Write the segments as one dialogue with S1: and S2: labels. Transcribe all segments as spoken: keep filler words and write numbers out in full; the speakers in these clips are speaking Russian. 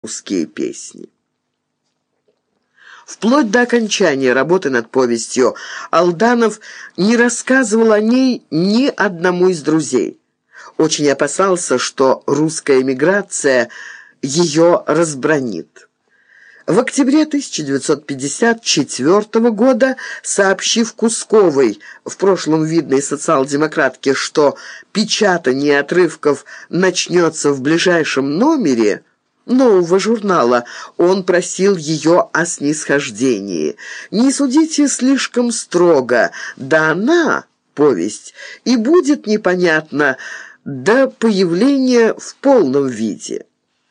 S1: русские песни. Вплоть до окончания работы над повестью Алданов не рассказывал о ней ни одному из друзей. Очень опасался, что русская эмиграция ее разбранит. В октябре тысяча девятьсот пятьдесят четвёртого года, сообщив Кусковой, в прошлом видной социал-демократке, что печатание отрывков начнется в ближайшем номере нового журнала, он просил ее о снисхождении. «Не судите слишком строго, да она, повесть, и будет непонятна до появления в полном виде».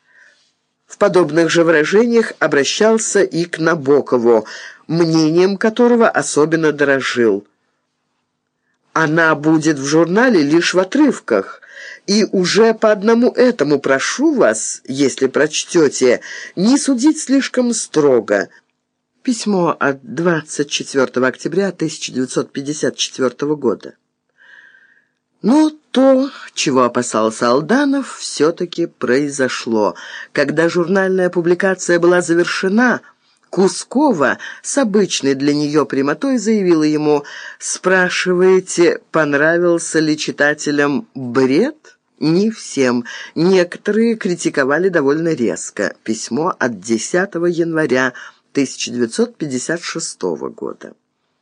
S1: В подобных же выражениях обращался и к Набокову, мнением которого особенно дорожил. «Она будет в журнале лишь в отрывках, и уже по одному этому прошу вас, если прочтете, не судить слишком строго». Письмо от двадцать четвёртого октября тысяча девятьсот пятьдесят четвёртого года. Но то, чего опасался Алданов, все-таки произошло. Когда журнальная публикация была завершена, Кускова с обычной для нее прямотой заявила ему: «Спрашиваете, понравился ли читателям бред?» Не всем. Некоторые критиковали довольно резко. Письмо от десятого января тысяча девятьсот пятьдесят шестого года.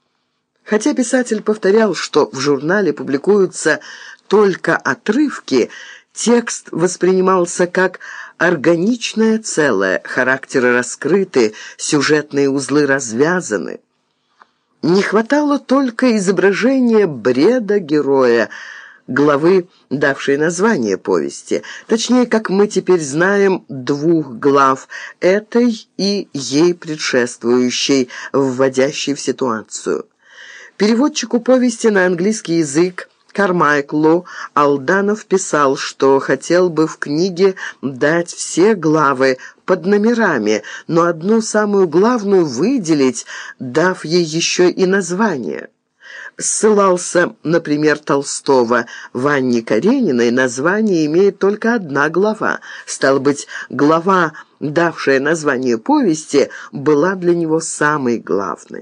S1: Хотя писатель повторял, что в журнале публикуются только отрывки, текст воспринимался как органичное целое, характеры раскрыты, сюжетные узлы развязаны. Не хватало только изображения бреда героя, главы, давшей название повести, точнее, как мы теперь знаем, двух глав, этой и ей предшествующей, вводящей в ситуацию. Переводчику повести на английский язык Кармайклу Алданов писал, что хотел бы в книге дать все главы под номерами, но одну самую главную выделить, дав ей еще и название. Ссылался, например, Толстого. В Анне Карениной название имеет только одна глава. Стало быть, глава, давшая название повести, была для него самой главной.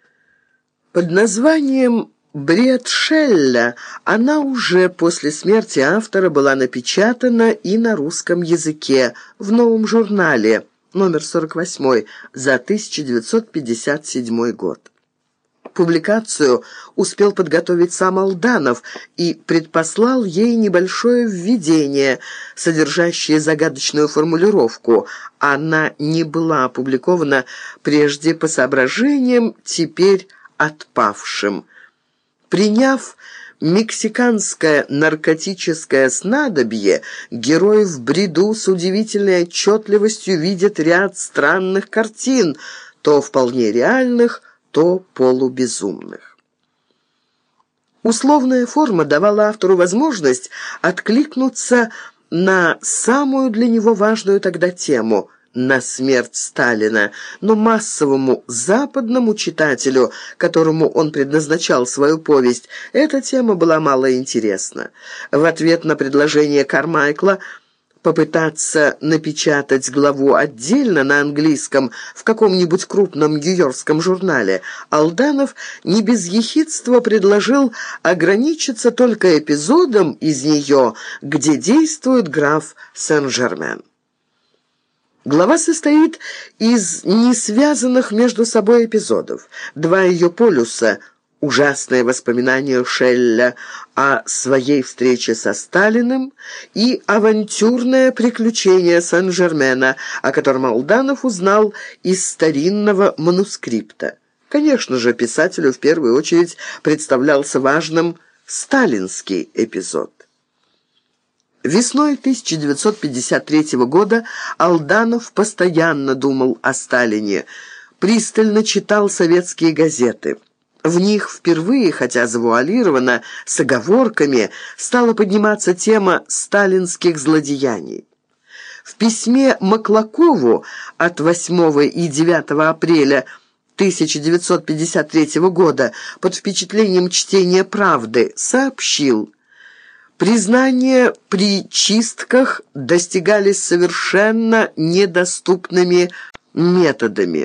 S1: Под названием «Бред Шелля» она уже после смерти автора была напечатана и на русском языке в новом журнале, номер сорок восемь, за тысяча девятьсот пятьдесят седьмой год. Публикацию успел подготовить сам Алданов и предпослал ей небольшое введение, содержащее загадочную формулировку. Она не была опубликована прежде по соображениям, теперь отпавшим. Приняв мексиканское наркотическое снадобье, герой в бреду с удивительной отчетливостью видит ряд странных картин, то вполне реальных, то полубезумных. Условная форма давала автору возможность откликнуться на самую для него важную тогда тему – на смерть Сталина, но массовому западному читателю, которому он предназначал свою повесть, эта тема была мало интересна. В ответ на предложение Кармайкла попытаться напечатать главу отдельно на английском в каком-нибудь крупном нью-йоркском журнале, Алданов не без ехидства предложил ограничиться только эпизодом из нее, где действует граф Сен-Жермен. Глава состоит из несвязанных между собой эпизодов. Два ее полюса – ужасное воспоминание Шелля о своей встрече со Сталиным и авантюрное приключение Сен-Жермена, о котором Алданов узнал из старинного манускрипта. Конечно же, писателю в первую очередь представлялся важным сталинский эпизод. Весной тысяча девятьсот пятьдесят третьего года Алданов постоянно думал о Сталине, пристально читал советские газеты. В них впервые, хотя завуалированно, с оговорками, стала подниматься тема сталинских злодеяний. В письме Маклакову от восьмого и девятого апреля тысяча девятьсот пятьдесят третьего года под впечатлением чтения «Правды» сообщил: Признания при чистках достигались совершенно недоступными методами.